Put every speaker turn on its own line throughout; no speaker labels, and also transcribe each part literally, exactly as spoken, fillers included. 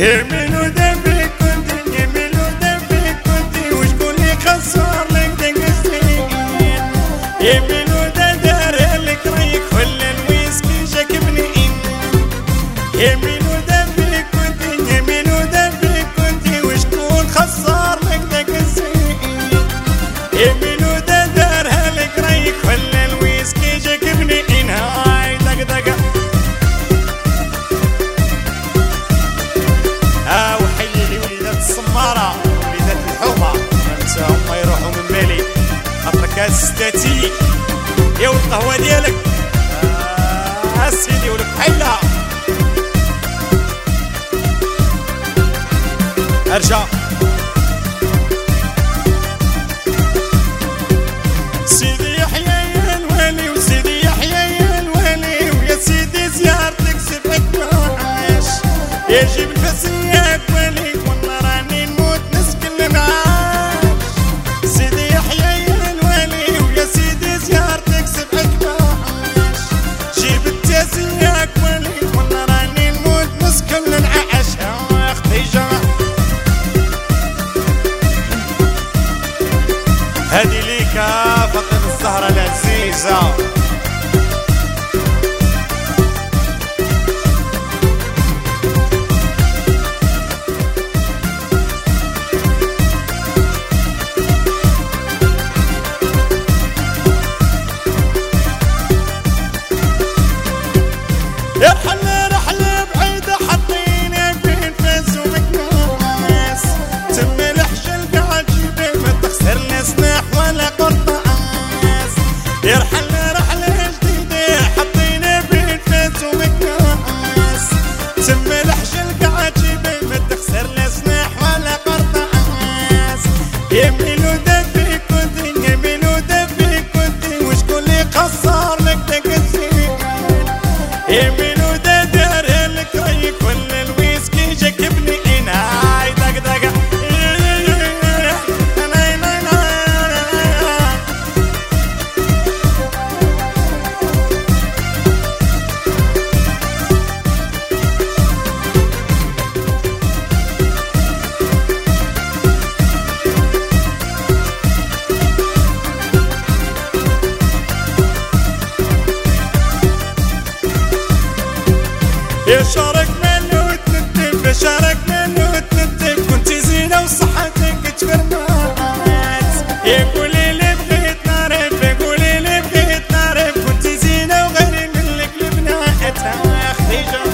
يمين ودبي كنتي يمين ودبي كنتي وشكون اللي خسر لك داك السنين يمين ودار لك ريك ولا الويسكي جاك منين يمين ودبي كنتي يمين ودبي كنتي وشكون خسر لك داك السنين يمين ودار لك ريك ولا الويسكي جاك منين هاي دق دق السمارة وليدات الحومة منساهم ما يروحوا من بالي خاطرك ستاتي يا والقهوة ديالك آه سيدي ولك حيلة ارجع سيدي يحيى يا الوالي وسيدي يحيى يا الوالي ويا سيدي زيارتك سبعك معاش يجيب الفسياك والي هادي ليكا فاطمة الزهرة العزيزة يرحل رحلة بعيدة حطينا بين فاس ومكناس تم الحجل قاعد جيبه ما تخسر سلاح ولا قرطاس يرحل رحلة جديدة حطينا بين فاس ومكناس تم الحجل قاعد جيبه ما تخسر سلاح ولا قرطاس يمين ودبي كنتي يمين ودبي كنتي وشكون اللي خسر لك داك الزين يمين ودار لك ريك ولا الويسكي جاك بنين هاي دق دق يشارك منو تنتف يشارك منو تنتف كنتي زينة وصحتك تفرمات يقولي لي بغيت نعرف يقولي لي بغيت نعرف كنتي زينة وغيري منك البنات يا خديجة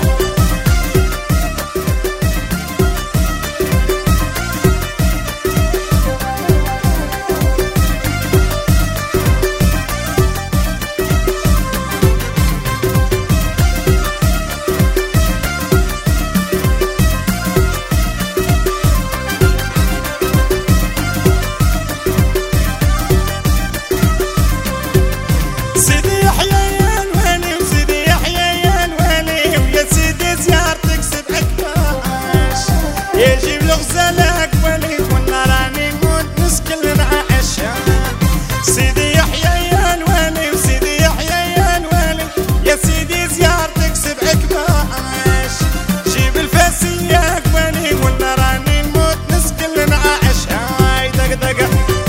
يجيب لغزالك ولي وانا راني نموت نسكن نعيشها سيدي يحيى يا الوالي وسيدي يحيى يا الوالي يا سيدي زيارتك سبعك باش جيب الفاسياك ولي وانا راني نموت نسكن نعيشها دق دق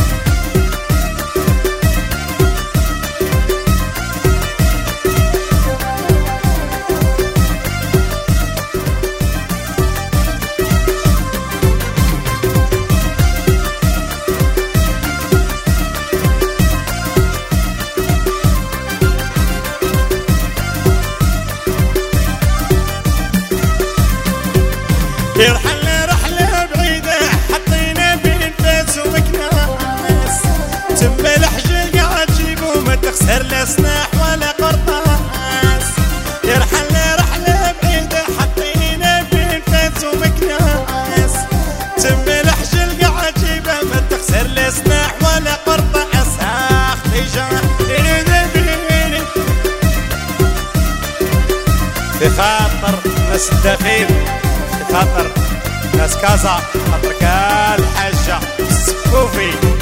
يرحل رحلة بعيدة حطينا بين فاس ومكناس تم الحجل قاعد جيبه ما تخسر لا سلاح ولا قرطاس يرحل رحلة بعيدة حطينا بين فاس ومكناس تم الحجل قاعد جيبه ما تخسر لا سلاح ولا قرطاس اخ خديجة في خاطر ناس الدخيل خاطر ناس كازا خاطرك الحاجة السكوفي